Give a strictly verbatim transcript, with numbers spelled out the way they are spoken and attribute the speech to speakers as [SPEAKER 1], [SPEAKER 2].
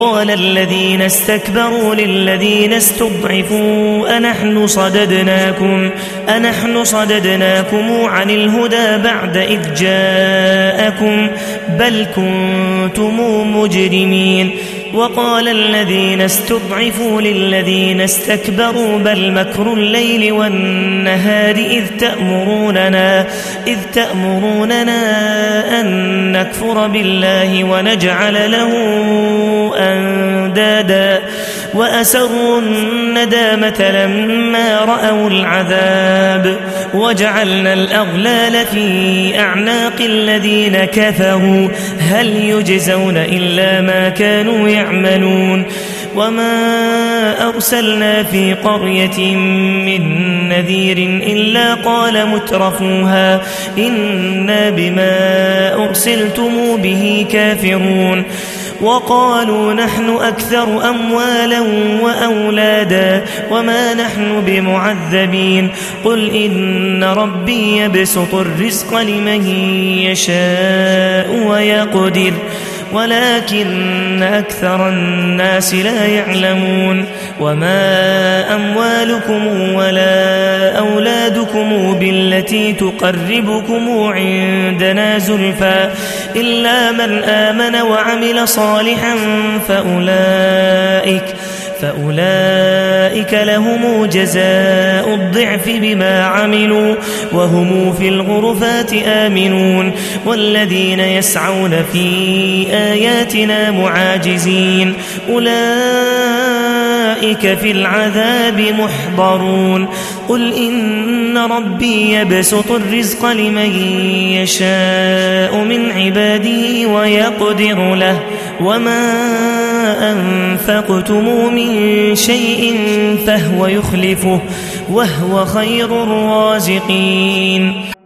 [SPEAKER 1] قال الذين استكبروا للذين استضعفوا أنحن صددناكم, أنحن صددناكم عن الهدى بعد إذ جاءكم بل كنتم مجرمين. وقال الذين استضعفوا للذين استكبروا بل مكر الليل والنهار إذ تأمروننا, إذ تأمروننا أن نكفر بالله ونجعل له أندادا وأسروا الندامة لما رأوا العذاب وجعلنا الأغلال في أعناق الذين كفروا هل يجزون إلا ما كانوا يعملون. وما أرسلنا في قرية من نذير إلا قال مترفوها إنا بما أرسلتم به كافرون. وقالوا نحن أكثر أموالا وأولادا وما نحن بمعذبين قل إن ربي يبسط الرزق لمن يشاء ويقدر ولكن أكثر الناس لا يعلمون. وما أموالكم ولا أولادكم بالتي تقربكم عندنا زلفى إلا من آمن وعمل صالحا فأولئك فأولئك لهم جزاء الضعف بما عملوا وهم في الغرفات آمنون. والذين يسعون في آياتنا معاجزين أولئك في العذاب محضرون. قل إن ربي يبسط الرزق لمن يشاء من عباده ويقدر له وما أنفقتم من شيء فهو يخلفه وهو خير الرازقين.